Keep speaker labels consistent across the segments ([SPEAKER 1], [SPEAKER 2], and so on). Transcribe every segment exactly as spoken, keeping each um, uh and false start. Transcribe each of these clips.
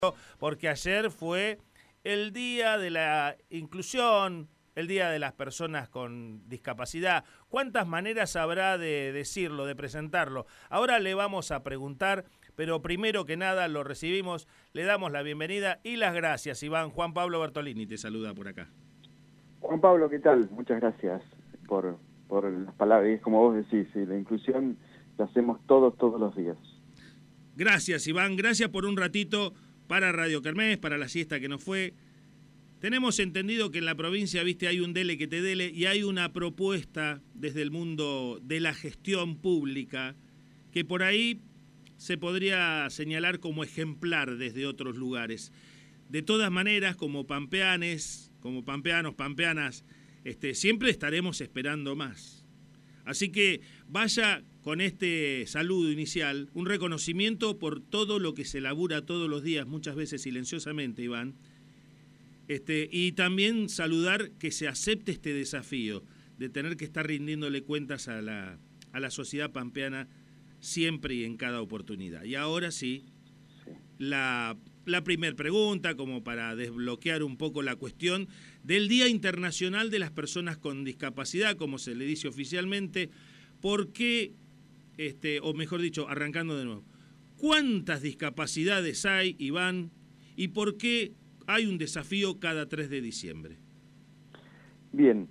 [SPEAKER 1] porque ayer fue el Día de la Inclusión, el Día de las Personas con Discapacidad. ¿Cuántas maneras habrá de decirlo, de presentarlo? Ahora le vamos a preguntar, pero primero que nada lo recibimos, le damos la bienvenida y las gracias, Iván. Juan Pablo Bertolini te saluda por acá.
[SPEAKER 2] Juan Pablo, ¿qué tal? Muchas gracias por, por las palabras. Y es como vos decís, sí, la inclusión la hacemos todos, todos los días.
[SPEAKER 1] Gracias, Iván. Gracias por un ratito para Radio Kermés, para la siesta que nos fue. Tenemos entendido que en la provincia, viste, hay un dele que te dele y hay una propuesta desde el mundo de la gestión pública que por ahí se podría señalar como ejemplar desde otros lugares. De todas maneras, como pampeanes, como pampeanos, pampeanas, este, siempre estaremos esperando más. Así que vaya con este saludo inicial, un reconocimiento por todo lo que se labura todos los días, muchas veces silenciosamente, Iván, este, y también saludar que se acepte este desafío de tener que estar rindiéndole cuentas a la, a la sociedad pampeana siempre y en cada oportunidad. Y ahora sí, sí. la, la primer pregunta, como para desbloquear un poco la cuestión del Día Internacional de las Personas con Discapacidad, como se le dice oficialmente. ¿Por qué, este, o mejor dicho, arrancando de nuevo, cuántas discapacidades hay, Iván, y por qué hay un desafío cada tres de diciembre?
[SPEAKER 2] Bien,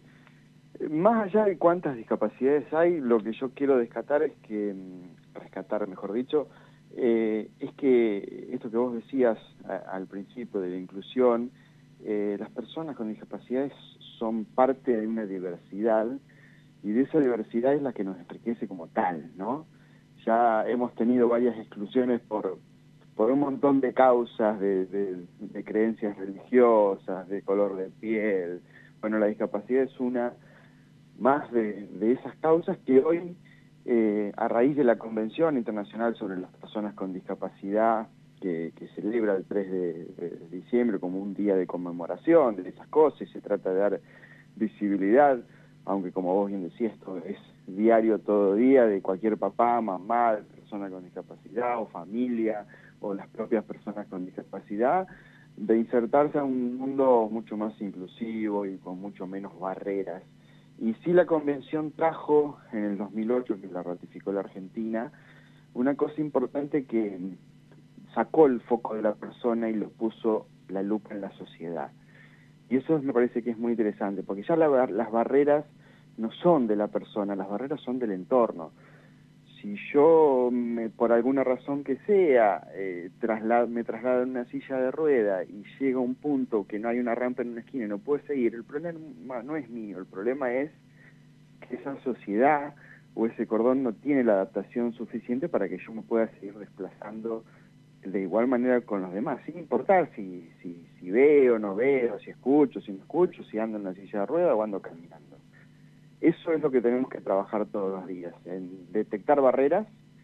[SPEAKER 2] más allá de cuántas discapacidades hay, lo que yo quiero rescatar es que, rescatar mejor dicho, eh, es que esto que vos decías a, al principio de la inclusión, eh, las personas con discapacidades son parte de una diversidad, y de esa diversidad es la que nos enriquece como tal, ¿no? Ya hemos tenido varias exclusiones por, por un montón de causas, de, de, de creencias religiosas, de color de piel. Bueno, la discapacidad es una más de, de esas causas que hoy, eh, a raíz de la Convención Internacional sobre las Personas con Discapacidad, que, que celebra el tres de diciembre como un día de conmemoración de esas cosas, y se trata de dar visibilidad, aunque como vos bien decías, esto es diario, todo día, de cualquier papá, mamá, de persona con discapacidad, o familia, o las propias personas con discapacidad, de insertarse a un mundo mucho más inclusivo y con mucho menos barreras. Y sí, la Convención trajo en el dos mil ocho, que la ratificó la Argentina, una cosa importante que sacó el foco de la persona y lo puso la lupa en la sociedad. Y eso me parece que es muy interesante, porque ya la, las barreras no son de la persona, las barreras son del entorno. Si yo, me, por alguna razón que sea, eh, traslad, me traslado en una silla de rueda y llega a un punto que no hay una rampa en una esquina y no puedo seguir, el problema no es mío, el problema es que esa sociedad o ese cordón no tiene la adaptación suficiente para que yo me pueda seguir desplazando de igual manera con los demás, sin importar si, si, si veo, no veo, si escucho, si no escucho, si ando en una silla de rueda o ando caminando. Eso es lo que tenemos que trabajar todos los días, en detectar barreras,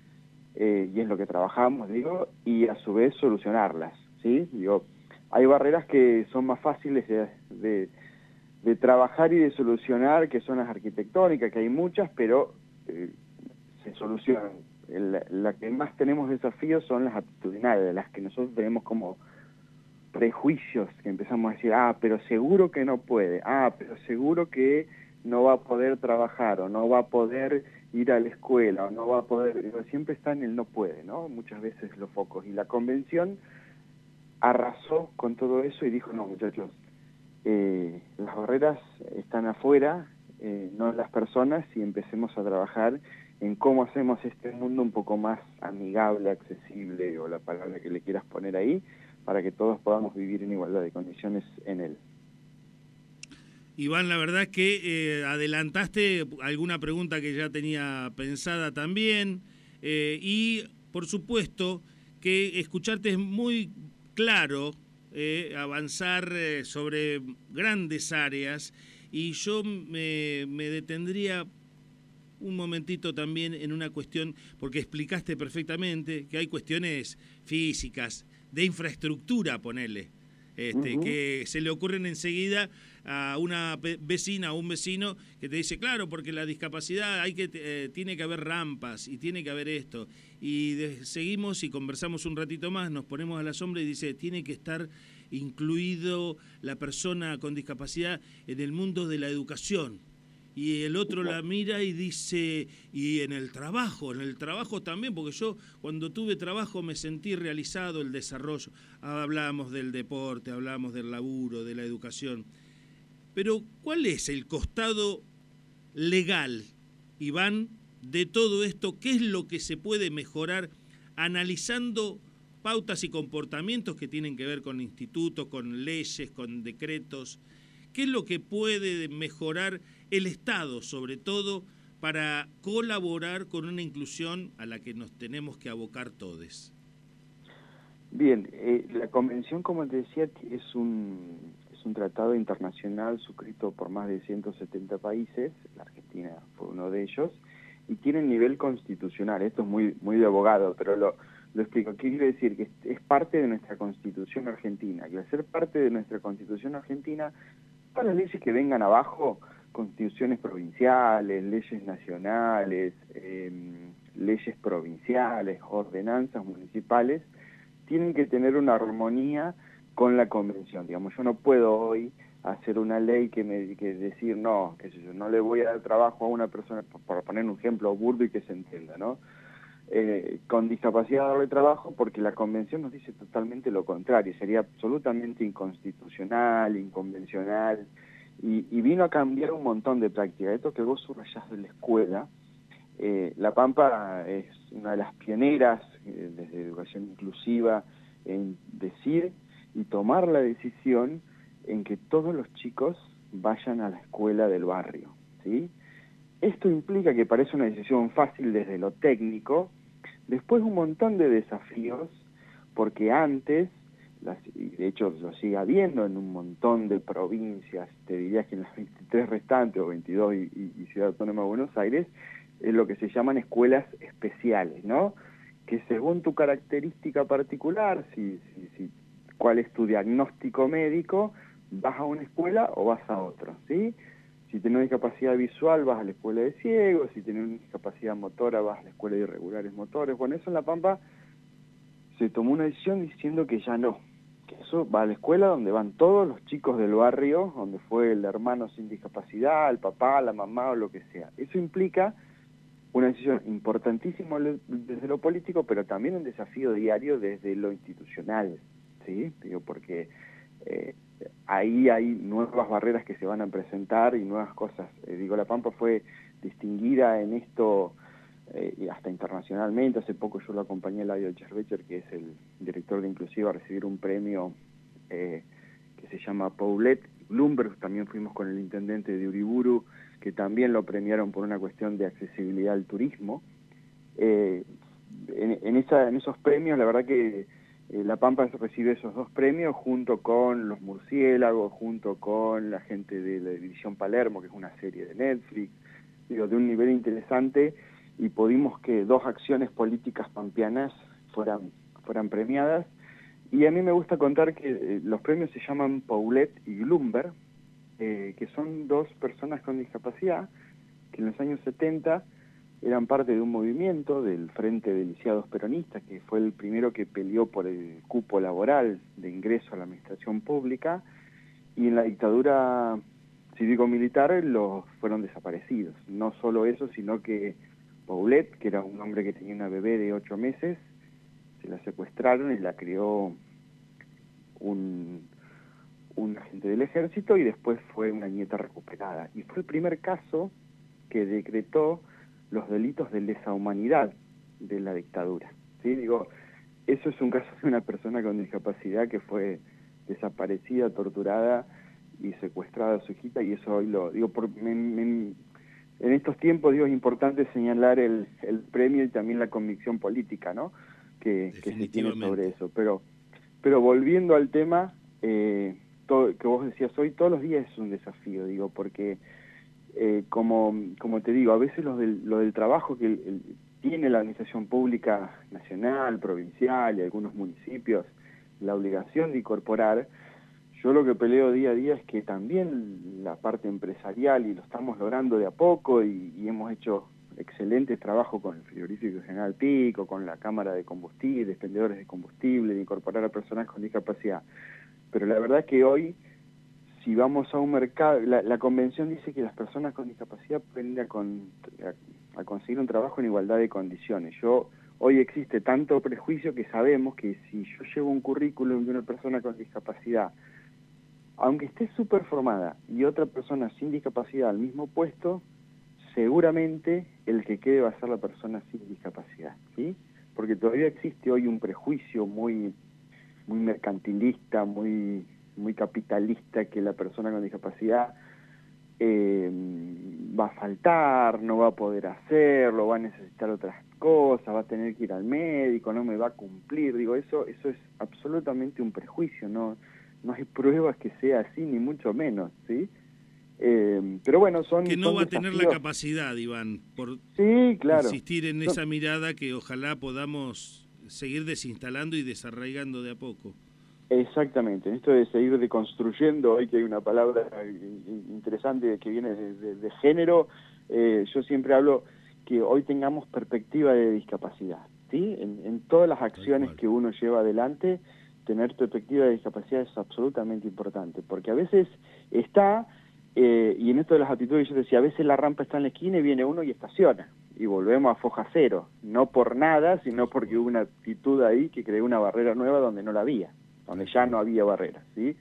[SPEAKER 2] eh, y es lo que trabajamos, digo, y a su vez solucionarlas, ¿sí? Digo, hay barreras que son más fáciles de, de, de trabajar y de solucionar, que son las arquitectónicas, que hay muchas, pero eh, se solucionan. La, la que más tenemos desafíos son las actitudinales, de las que nosotros tenemos como prejuicios, que empezamos a decir, ah, pero seguro que no puede, ah, pero seguro que no va a poder trabajar, o no va a poder ir a la escuela, o no va a poder, digo, siempre está en el no puede, ¿no? Muchas veces los focos. Y la Convención arrasó con todo eso y dijo, no, muchachos, eh, las barreras están afuera, eh, no las personas, y empecemos a trabajar en cómo hacemos este mundo un poco más amigable, accesible, o la palabra que le quieras poner ahí, para que todos podamos vivir en igualdad de condiciones en él.
[SPEAKER 1] Iván, la verdad es que eh, adelantaste alguna pregunta que ya tenía pensada también, eh, y por supuesto que escucharte es muy claro, eh, avanzar eh, sobre grandes áreas, y yo me, me detendría un momentito también en una cuestión, porque explicaste perfectamente que hay cuestiones físicas, de infraestructura, ponele, este,
[SPEAKER 2] Uh-huh.
[SPEAKER 1] que se le ocurren enseguida a una vecina o un vecino que te dice, claro, porque la discapacidad hay que eh, tiene que haber rampas y tiene que haber esto. Y de, seguimos y conversamos un ratito más, nos ponemos a la sombra y dice, tiene que estar incluido la persona con discapacidad en el mundo de la educación. Y el otro la mira y dice, y en el trabajo, en el trabajo también, porque yo cuando tuve trabajo me sentí realizado el desarrollo. Hablábamos del deporte, hablábamos del laburo, de la educación. Pero, ¿cuál es el costado legal, Iván, de todo esto? ¿Qué es lo que se puede mejorar analizando pautas y comportamientos que tienen que ver con institutos, con leyes, con decretos? ¿Qué es lo que puede mejorar el Estado, sobre todo, para colaborar con una inclusión a la que nos tenemos que abocar todos?
[SPEAKER 2] Bien, eh, la convención, como te decía, es un, es un tratado internacional suscrito por más de ciento setenta países, la Argentina fue uno de ellos, y tiene nivel constitucional. Esto es muy, muy de abogado, pero lo, lo explico. ¿Qué quiere decir? Que es parte de nuestra Constitución argentina, y al ser parte de nuestra Constitución argentina, todas las leyes que vengan abajo, constituciones provinciales, leyes nacionales, eh, leyes provinciales, ordenanzas municipales, tienen que tener una armonía con la convención. Digamos, yo no puedo hoy hacer una ley que me que decir, no, qué sé yo, no le voy a dar trabajo a una persona, por, por poner un ejemplo burdo y que se entienda, ¿no? Eh, con discapacidad darle trabajo, porque la convención nos dice totalmente lo contrario, sería absolutamente inconstitucional, inconvencional, y, y vino a cambiar un montón de prácticas. Esto que vos subrayás de la escuela, eh, La Pampa es una de las pioneras eh, desde educación inclusiva en decir y tomar la decisión en que todos los chicos vayan a la escuela del barrio, ¿sí? Esto implica que parece una decisión fácil desde lo técnico, después un montón de desafíos, porque antes, las, y de hecho lo sigue habiendo en un montón de provincias, te diría que en las veintitrés restantes, o veintidós y, y, y Ciudad Autónoma de Buenos Aires, es lo que se llaman escuelas especiales, ¿no? Que según tu característica particular, si, si, si, cuál es tu diagnóstico médico, vas a una escuela o vas a otra, ¿sí? Si tenés discapacidad visual, vas a la escuela de ciegos. Si tenés discapacidad motora, vas a la escuela de irregulares motores. Bueno, eso en La Pampa se tomó una decisión diciendo que ya no, que eso va a la escuela donde van todos los chicos del barrio, donde fue el hermano sin discapacidad, el papá, la mamá o lo que sea. Eso implica una decisión importantísima desde lo político, pero también un desafío diario desde lo institucional, ¿sí? Digo, porque eh, ahí hay nuevas barreras que se van a presentar y nuevas cosas. Eh, digo, La Pampa fue distinguida en esto eh, hasta internacionalmente. Hace poco yo lo acompañé a Eladio Cherbecher, que es el director de Inclusiva, a recibir un premio eh, que se llama Paulette Bloomberg. También fuimos con el intendente de Uriburu, que también lo premiaron por una cuestión de accesibilidad al turismo. Eh, en, en, esa, en esos premios, la verdad que eh, La Pampa recibe esos dos premios junto con Los Murciélagos, junto con la gente de la División Palermo, que es una serie de Netflix, digo, de un nivel interesante, y pudimos que dos acciones políticas pampeanas fueran, fueran premiadas. Y a mí me gusta contar que eh, los premios se llaman Paulette y Bloomberg, eh, que son dos personas con discapacidad que en los años setenta eran parte de un movimiento del Frente de Lisiados Peronistas, que fue el primero que peleó por el cupo laboral de ingreso a la administración pública, y en la dictadura cívico-militar los fueron desaparecidos. No solo eso, sino que Paulette, que era un hombre que tenía una bebé de ocho meses, se la secuestraron y la crió un, un agente del ejército, y después fue una nieta recuperada. Y fue el primer caso que decretó los delitos de lesa humanidad de la dictadura, ¿sí? Digo, eso es un caso de una persona con discapacidad que fue desaparecida, torturada y secuestrada a su hijita, y eso hoy lo digo, por, me, me, en estos tiempos digo, es importante señalar el, el premio y también la convicción política, ¿no? Que, que se tiene sobre eso. Pero, pero volviendo al tema eh, todo, que vos decías hoy, todos los días es un desafío, digo, porque Eh, como, como te digo, a veces lo del, lo del trabajo que el, el, tiene la administración pública nacional, provincial y algunos municipios, la obligación de incorporar, yo lo que peleo día a día es que también la parte empresarial, y lo estamos logrando de a poco, y, y hemos hecho excelentes trabajos con el frigorífico General Pico, con la Cámara de Combustible, de expendedores de combustible, de incorporar a personas con discapacidad. Pero la verdad es que hoy, si vamos a un mercado, la, la convención dice que las personas con discapacidad pueden ir a, con, a, a conseguir un trabajo en igualdad de condiciones. Yo Hoy existe tanto prejuicio que sabemos que si yo llevo un currículum de una persona con discapacidad, aunque esté súper formada, y otra persona sin discapacidad al mismo puesto, seguramente el que quede va a ser la persona sin discapacidad, ¿sí? Porque todavía existe hoy un prejuicio muy, muy mercantilista, muy, muy capitalista, que la persona con discapacidad eh, va a faltar, no va a poder hacerlo, va a necesitar otras cosas, va a tener que ir al médico, no me va a cumplir. Digo, eso, eso es absolutamente un prejuicio, no, no hay pruebas que sea así, ni mucho menos, ¿sí? Eh, pero bueno, son
[SPEAKER 1] que no
[SPEAKER 2] son
[SPEAKER 1] va a tener la
[SPEAKER 2] desafíos.
[SPEAKER 1] capacidad, Iván, por
[SPEAKER 2] Sí, claro.
[SPEAKER 1] insistir en
[SPEAKER 2] No,
[SPEAKER 1] esa mirada que ojalá podamos seguir desinstalando y desarraigando de a poco.
[SPEAKER 2] Exactamente, esto de seguir deconstruyendo, hoy que hay una palabra interesante que viene de, de, de género, eh, yo siempre hablo que hoy tengamos perspectiva de discapacidad, ¿sí? En, en todas las acciones que uno lleva adelante, tener perspectiva de discapacidad es absolutamente importante, porque a veces está, eh, y en esto de las actitudes yo decía, a veces la rampa está en la esquina y viene uno y estaciona, y volvemos a foja cero, no por nada, sino porque hubo una actitud ahí que creó una barrera nueva donde no la había, donde ya no había barreras, ¿sí?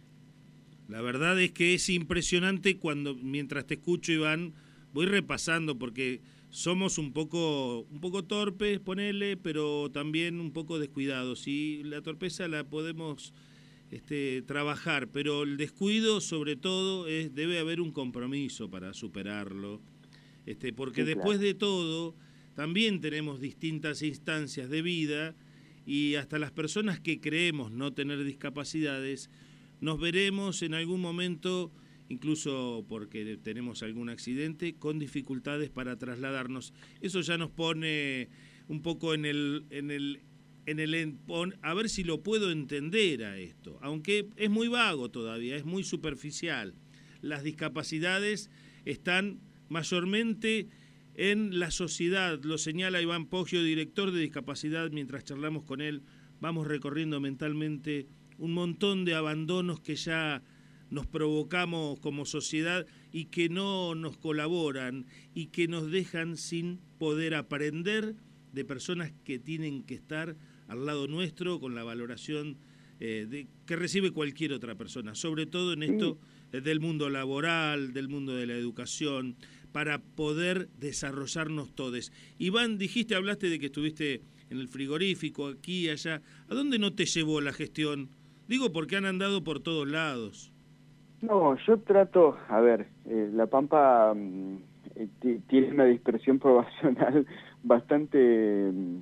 [SPEAKER 1] La verdad es que es impresionante cuando, mientras te escucho, Iván, voy repasando, porque somos un poco un poco torpes, ponele, pero también un poco descuidados, y la torpeza la podemos este, trabajar, pero el descuido, sobre todo, es debe haber un compromiso para superarlo, este, porque
[SPEAKER 2] Sí,
[SPEAKER 1] después
[SPEAKER 2] claro.
[SPEAKER 1] de todo, también tenemos distintas instancias de vida, y hasta las personas que creemos no tener discapacidades, nos veremos en algún momento, incluso porque tenemos algún accidente, con dificultades para trasladarnos. Eso ya nos pone un poco en el, en el, en el a ver si lo puedo entender a esto, aunque es muy vago todavía, es muy superficial. Las discapacidades están mayormente en la sociedad, lo señala Iván Poggio, director de discapacidad. Mientras charlamos con él, vamos recorriendo mentalmente un montón de abandonos que ya nos provocamos como sociedad y que no nos colaboran y que nos dejan sin poder aprender de personas que tienen que estar al lado nuestro con la valoración eh, de, que recibe cualquier otra persona, sobre todo en esto eh, del mundo laboral, del mundo de la educación, para poder desarrollarnos todos. Iván, dijiste, hablaste de que estuviste en el frigorífico, aquí, allá. ¿A dónde no te llevó la gestión? Digo porque han andado por todos lados.
[SPEAKER 2] No, yo trato, a ver, eh, La Pampa mm, eh, tiene una dispersión poblacional bastante, mm,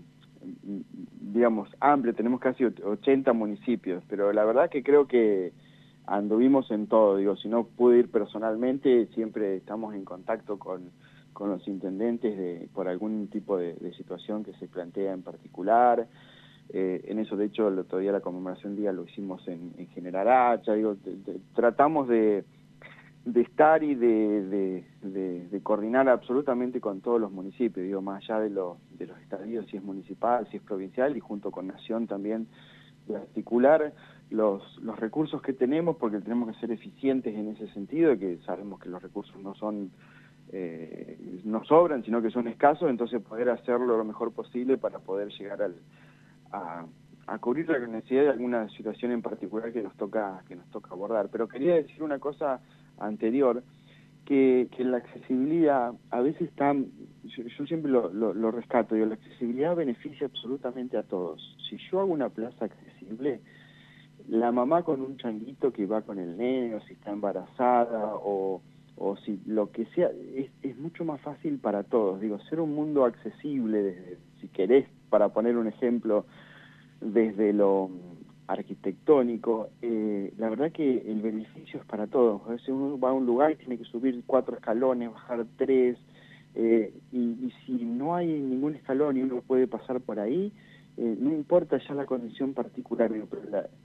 [SPEAKER 2] digamos, amplia, tenemos casi ochenta municipios, pero la verdad que creo que anduvimos en todo, digo, si no pude ir personalmente, siempre estamos en contacto con, con los intendentes de, por algún tipo de, de situación que se plantea en particular. Eh, en eso, de hecho, el otro día la conmemoración día lo hicimos en, en General Hacha, digo, de, de, tratamos de, de estar y de, de, de, de coordinar absolutamente con todos los municipios, digo, más allá de, lo, de los estadios, si es municipal, si es provincial, y junto con Nación también, de articular los, los recursos que tenemos, porque tenemos que ser eficientes en ese sentido, que sabemos que los recursos no son eh, no sobran, sino que son escasos, entonces poder hacerlo lo mejor posible para poder llegar al A, a cubrir la necesidad de alguna situación en particular que nos toca que nos toca abordar. Pero quería decir una cosa anterior, que, que la accesibilidad a veces está, yo, yo siempre lo, lo, lo rescato, digo, la accesibilidad beneficia absolutamente a todos. Si yo hago una plaza accesible, la mamá con un changuito que va con el nene, o si está embarazada, o, o si lo que sea, es, es mucho más fácil para todos. Digo, ser un mundo accesible, desde, si querés, para poner un ejemplo, desde lo arquitectónico, eh, la verdad que el beneficio es para todos. A veces uno va a un lugar y tiene que subir cuatro escalones, bajar tres, eh, y, y si no hay ningún escalón y uno puede pasar por ahí, eh, no importa ya la condición particular, pero la,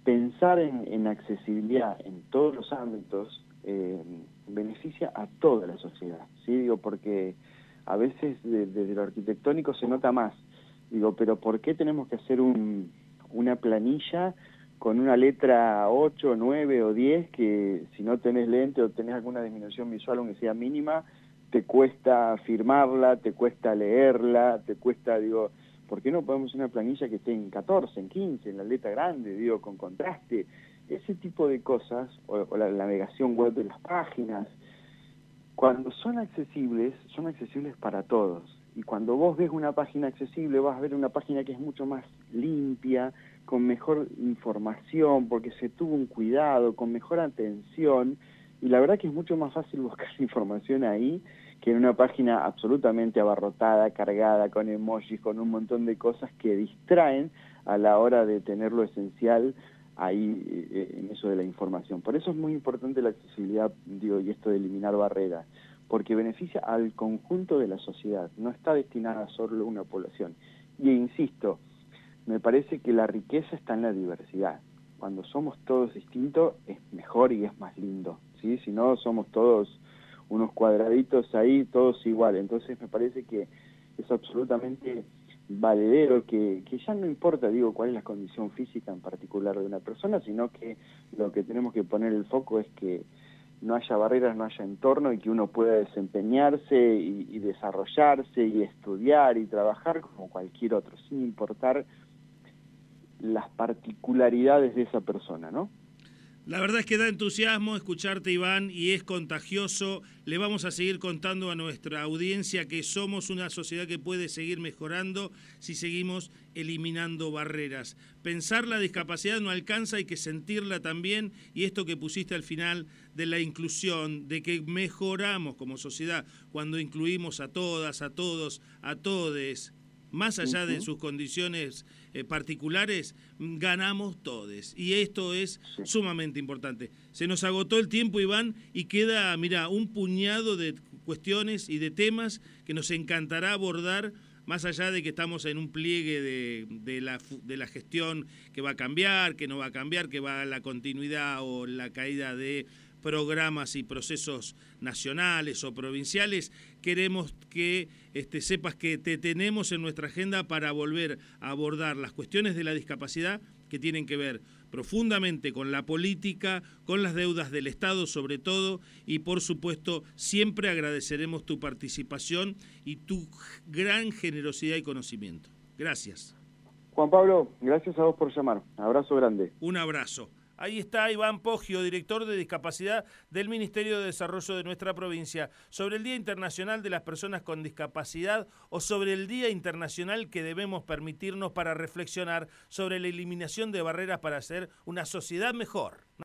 [SPEAKER 2] pensar en, en accesibilidad en todos los ámbitos eh, beneficia a toda la sociedad, ¿sí? Digo, porque a veces desde de, de lo arquitectónico se nota más. Digo, pero ¿por qué tenemos que hacer un, una planilla con una letra ocho, nueve o diez que si no tenés lente o tenés alguna disminución visual, aunque sea mínima, te cuesta firmarla, te cuesta leerla, te cuesta, digo, ¿por qué no podemos una planilla que esté en catorce, en quince, en la letra grande, digo, con contraste? Ese tipo de cosas, o, o la, la navegación web de las páginas, cuando son accesibles, son accesibles para todos. Y cuando vos ves una página accesible, vas a ver una página que es mucho más limpia, con mejor información, porque se tuvo un cuidado, con mejor atención, y la verdad que es mucho más fácil buscar información ahí que en una página absolutamente abarrotada, cargada, con emojis, con un montón de cosas que distraen a la hora de tener lo esencial ahí eh, en eso de la información. Por eso es muy importante la accesibilidad, digo, y esto de eliminar barreras, porque beneficia al conjunto de la sociedad, no está destinada solo a una población. Y insisto, me parece que la riqueza está en la diversidad. Cuando somos todos distintos es mejor y es más lindo, ¿sí? Si no, somos todos unos cuadraditos ahí, todos iguales. Entonces me parece que es absolutamente valedero, que, que ya no importa, digo, cuál es la condición física en particular de una persona, sino que lo que tenemos que poner el foco es que no haya barreras, no haya entorno y que uno pueda desempeñarse y, y desarrollarse y estudiar y trabajar como cualquier otro, sin importar las particularidades de esa persona, ¿no?
[SPEAKER 1] La verdad es que da entusiasmo escucharte, Iván, y es contagioso. Le vamos a seguir contando a nuestra audiencia que somos una sociedad que puede seguir mejorando si seguimos eliminando barreras. Pensar la discapacidad no alcanza, hay que sentirla también, y esto que pusiste al final de la inclusión, de que mejoramos como sociedad cuando incluimos a todas, a todos, a todes, más allá uh-huh. de sus condiciones eh, particulares, ganamos todos. Y esto es sí. sumamente importante. Se nos agotó el tiempo, Iván, y queda, mira, un puñado de cuestiones y de temas que nos encantará abordar, más allá de que estamos en un pliegue de, de, la, de la gestión que va a cambiar, que no va a cambiar, que va a la continuidad o la caída de programas y procesos nacionales o provinciales. Queremos que este, sepas que te tenemos en nuestra agenda para volver a abordar las cuestiones de la discapacidad que tienen que ver profundamente con la política, con las deudas del Estado sobre todo, y por supuesto siempre agradeceremos tu participación y tu gran generosidad y conocimiento. Gracias.
[SPEAKER 2] Juan Pablo, gracias a vos por llamar. Abrazo grande.
[SPEAKER 1] Un abrazo. Ahí está Iván Poggio, director de discapacidad del Ministerio de Desarrollo de nuestra provincia, sobre el Día Internacional de las Personas con Discapacidad o sobre el Día Internacional que debemos permitirnos para reflexionar sobre la eliminación de barreras para hacer una sociedad mejor.